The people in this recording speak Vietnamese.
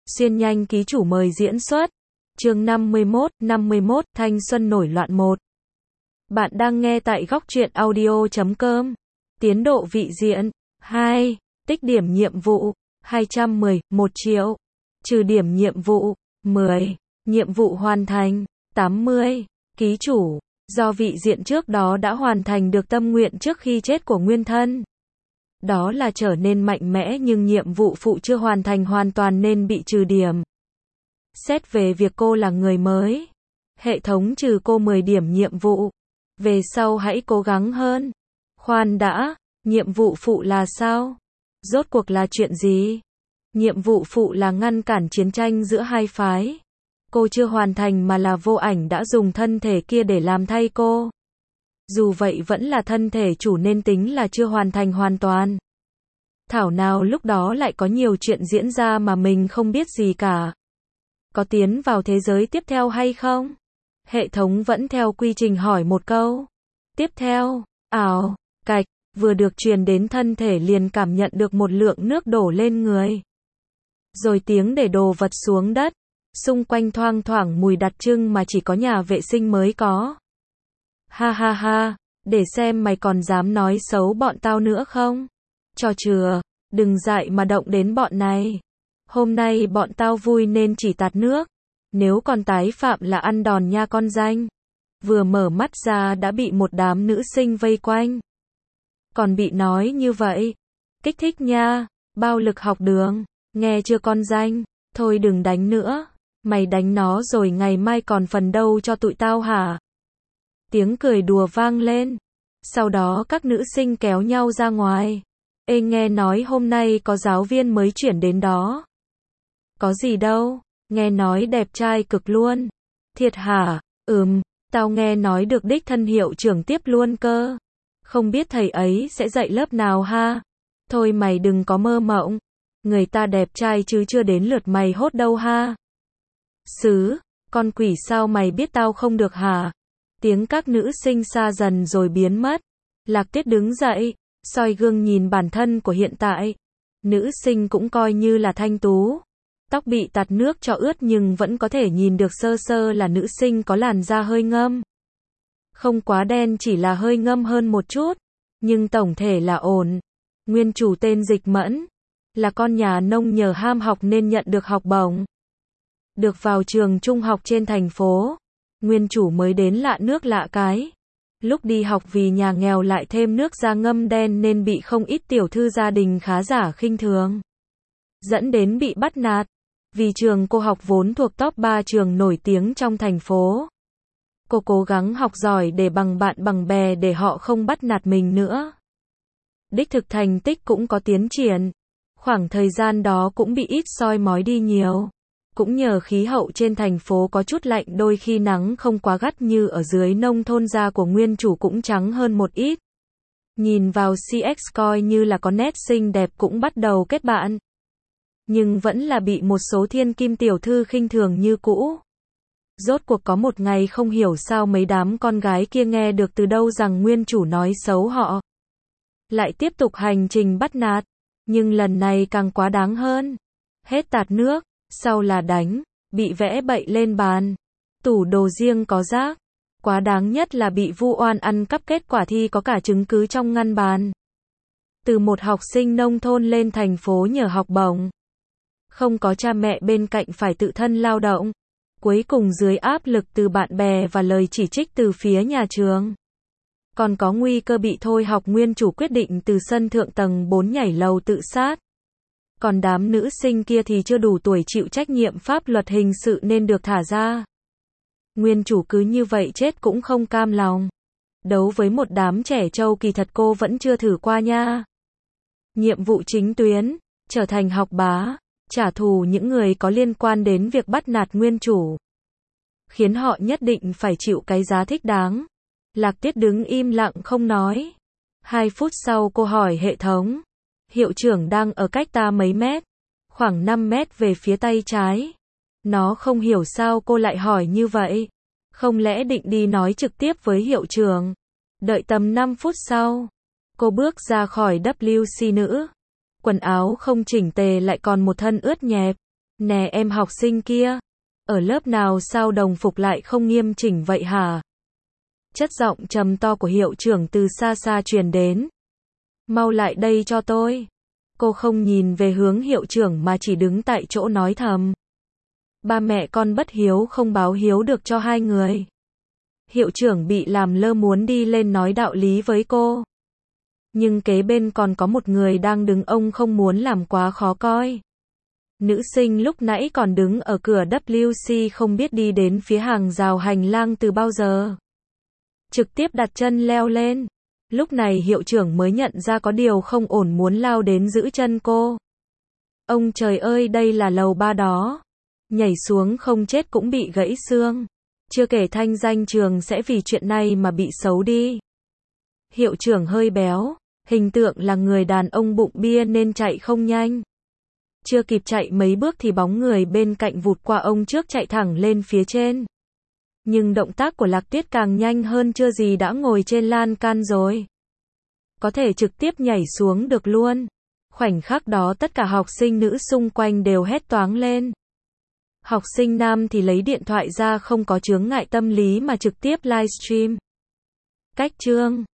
Xuyên nhanh ký chủ mời diễn xuất. Chương 51, thanh xuân nổi loạn 1. Bạn đang nghe tại góc truyện audio.com. Tiến độ vị diện 2. Tích điểm nhiệm vụ 210, 1 triệu. Trừ điểm nhiệm vụ 10. Nhiệm vụ hoàn thành 80. Ký chủ, do vị diện trước đó đã hoàn thành được tâm nguyện trước khi chết của nguyên thân. Đó là trở nên mạnh mẽ, nhưng nhiệm vụ phụ chưa hoàn thành hoàn toàn nên bị trừ điểm. Xét về việc cô là người mới, hệ thống trừ cô 10 điểm nhiệm vụ. Về sau hãy cố gắng hơn. Khoan đã, nhiệm vụ phụ là sao? Rốt cuộc là chuyện gì? Nhiệm vụ phụ là ngăn cản chiến tranh giữa hai phái. Cô chưa hoàn thành mà là Vô Ảnh đã dùng thân thể kia để làm thay cô. Dù vậy vẫn là thân thể chủ nên tính là chưa hoàn thành hoàn toàn. Thảo nào lúc đó lại có nhiều chuyện diễn ra mà mình không biết gì cả. Có tiến vào thế giới tiếp theo hay không? Hệ thống vẫn theo quy trình hỏi một câu. Tiếp theo, cạch, vừa được truyền đến thân thể liền cảm nhận được một lượng nước đổ lên người. Rồi tiếng để đồ vật xuống đất. Xung quanh thoang thoảng mùi đặc trưng mà chỉ có nhà vệ sinh mới có. Ha ha ha, để xem mày còn dám nói xấu bọn tao nữa không? Cho chừa, đừng dại mà động đến bọn này. Hôm nay bọn tao vui nên chỉ tạt nước. Nếu còn tái phạm là ăn đòn nha con danh. Vừa mở mắt ra đã bị một đám nữ sinh vây quanh. Còn bị nói như vậy. Kích thích nha, bao lực học đường. Nghe chưa con danh? Thôi đừng đánh nữa. Mày đánh nó rồi ngày mai còn phần đâu cho tụi tao hả? Tiếng cười đùa vang lên. Sau đó các nữ sinh kéo nhau ra ngoài. Ê, nghe nói hôm nay có giáo viên mới chuyển đến đó. Có gì đâu, nghe nói đẹp trai cực luôn. Thiệt hả? Tao nghe nói được đích thân hiệu trưởng tiếp luôn cơ. Không biết thầy ấy sẽ dạy lớp nào ha? Thôi mày đừng có mơ mộng. Người ta đẹp trai chứ chưa đến lượt mày hốt đâu ha. Con quỷ sao mày biết tao không được hả? Tiếng các nữ sinh xa dần rồi biến mất. Lạc Tuyết đứng dậy, soi gương nhìn bản thân của hiện tại. Nữ sinh cũng coi như là thanh tú. Tóc bị tạt nước cho ướt nhưng vẫn có thể nhìn được sơ sơ là nữ sinh có làn da hơi ngâm. Không quá đen, chỉ là hơi ngâm hơn một chút. Nhưng tổng thể là ổn. Nguyên chủ tên Dịch Mẫn. Là con nhà nông nhờ ham học nên nhận được học bổng. Được vào trường trung học trên thành phố. Nguyên chủ mới đến lạ nước lạ cái. Lúc đi học vì nhà nghèo lại thêm nước da ngâm đen nên bị không ít tiểu thư gia đình khá giả khinh thường. Dẫn đến bị bắt nạt. Vì trường cô học vốn thuộc top 3 trường nổi tiếng trong thành phố. Cô cố gắng học giỏi để bằng bạn bằng bè để họ không bắt nạt mình nữa. Đích thực thành tích cũng có tiến triển. Khoảng thời gian đó cũng bị ít soi mói đi nhiều. Cũng nhờ khí hậu trên thành phố có chút lạnh, đôi khi nắng không quá gắt như ở dưới nông thôn, da của nguyên chủ cũng trắng hơn một ít. Nhìn vào CX coi như là có nét xinh đẹp cũng bắt đầu kết bạn. Nhưng vẫn là bị một số thiên kim tiểu thư khinh thường như cũ. Rốt cuộc có một ngày không hiểu sao mấy đám con gái kia nghe được từ đâu rằng nguyên chủ nói xấu họ. Lại tiếp tục hành trình bắt nạt. Nhưng lần này càng quá đáng hơn. Hết tạt nước. Sau là đánh, bị vẽ bậy lên bàn, tủ đồ riêng có rác. Quá đáng nhất là bị vu oan ăn cắp kết quả thi có cả chứng cứ trong ngăn bàn. Từ một học sinh nông thôn lên thành phố nhờ học bổng. Không có cha mẹ bên cạnh phải tự thân lao động. Cuối cùng dưới áp lực từ bạn bè và lời chỉ trích từ phía nhà trường. Còn có nguy cơ bị thôi học, nguyên chủ quyết định từ sân thượng tầng 4 nhảy lầu tự sát. Còn đám nữ sinh kia thì chưa đủ tuổi chịu trách nhiệm pháp luật hình sự nên được thả ra. Nguyên chủ cứ như vậy chết cũng không cam lòng. Đấu với một đám trẻ trâu kỳ thật cô vẫn chưa thử qua nha. Nhiệm vụ chính tuyến, trở thành học bá, trả thù những người có liên quan đến việc bắt nạt nguyên chủ. Khiến họ nhất định phải chịu cái giá thích đáng. Lạc Tuyết đứng im lặng không nói. 2 phút sau cô hỏi hệ thống. Hiệu trưởng đang ở cách ta mấy mét? Khoảng 5 mét về phía tay trái. Nó không hiểu sao cô lại hỏi như vậy. Không lẽ định đi nói trực tiếp với hiệu trưởng? Đợi tầm 5 phút sau. Cô bước ra khỏi WC nữ. Quần áo không chỉnh tề lại còn một thân ướt nhẹp. Nè em học sinh kia, ở lớp nào sao đồng phục lại không nghiêm chỉnh vậy hả? Chất giọng trầm to của hiệu trưởng từ xa xa truyền đến. Mau lại đây cho tôi. Cô không nhìn về hướng hiệu trưởng mà chỉ đứng tại chỗ nói thầm. Ba mẹ con bất hiếu không báo hiếu được cho hai người. Hiệu trưởng bị làm lơ muốn đi lên nói đạo lý với cô. Nhưng kế bên còn có một người đang đứng, ông không muốn làm quá khó coi. Nữ sinh lúc nãy còn đứng ở cửa WC không biết đi đến phía hàng rào hành lang từ bao giờ. Trực tiếp đặt chân leo lên. Lúc này hiệu trưởng mới nhận ra có điều không ổn muốn lao đến giữ chân cô. Ông trời ơi, đây là lầu 3 đó. Nhảy xuống không chết cũng bị gãy xương. Chưa kể thanh danh trường sẽ vì chuyện này mà bị xấu đi. Hiệu trưởng hơi béo, hình tượng là người đàn ông bụng bia nên chạy không nhanh. Chưa kịp chạy mấy bước thì bóng người bên cạnh vụt qua ông trước chạy thẳng lên phía trên. Nhưng động tác của Lạc Tuyết càng nhanh hơn, chưa gì đã ngồi trên lan can rồi. Có thể trực tiếp nhảy xuống được luôn. Khoảnh khắc đó tất cả học sinh nữ xung quanh đều hét toáng lên. Học sinh nam thì lấy điện thoại ra, không có chướng ngại tâm lý mà trực tiếp livestream. Cách chương